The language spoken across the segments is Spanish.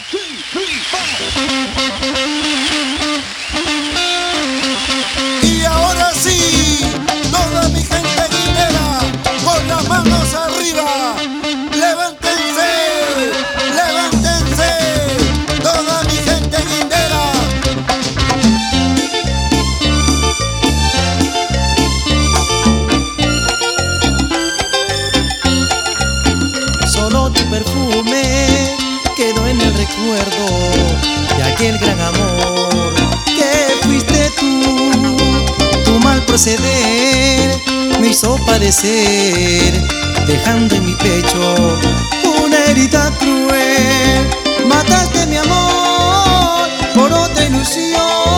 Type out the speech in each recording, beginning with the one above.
Y ahora sí, toda mi gente guinera, con las manos arriba, levántense, levántense, toda mi gente guinera. Solo tu perfume quedó en el recuerdo de aquel gran amor que fuiste tú. Tu mal proceder me hizo padecer, dejando en mi pecho una herida cruel. Mataste mi amor por otra ilusión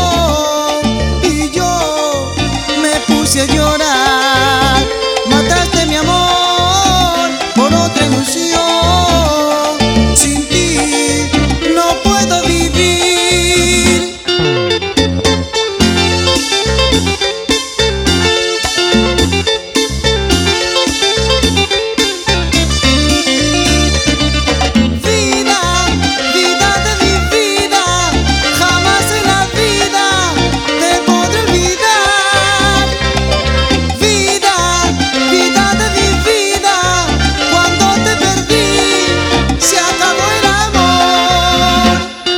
y yo me puse a llorar. Mataste mi amor por otra ilusión. Sin ti no puedo vivir. Vida, vida de mi vida, jamás en la vida te podré olvidar. Vida, vida de mi vida, cuando te perdí se acabó el amor.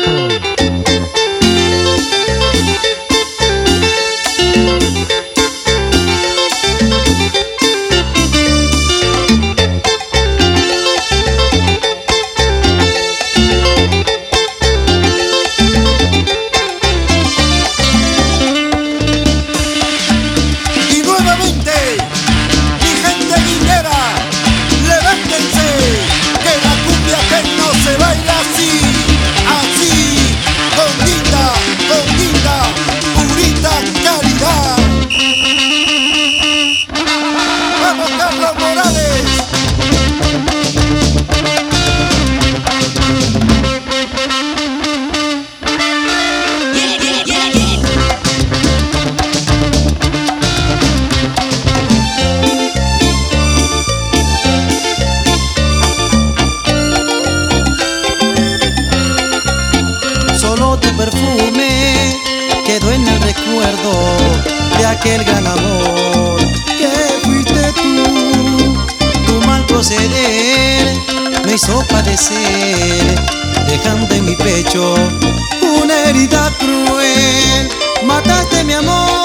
Y nuevamente, mi gente guinera, levántense, que la cumbia que no se baila así, así, con guinda, purita calidad. ¡Vamos, Carlos Morales! Solo tu perfume quedó en el recuerdo de aquel gran amor que fuiste tú. Tu mal proceder me hizo padecer, dejando en mi pecho una herida cruel. Mataste mi amor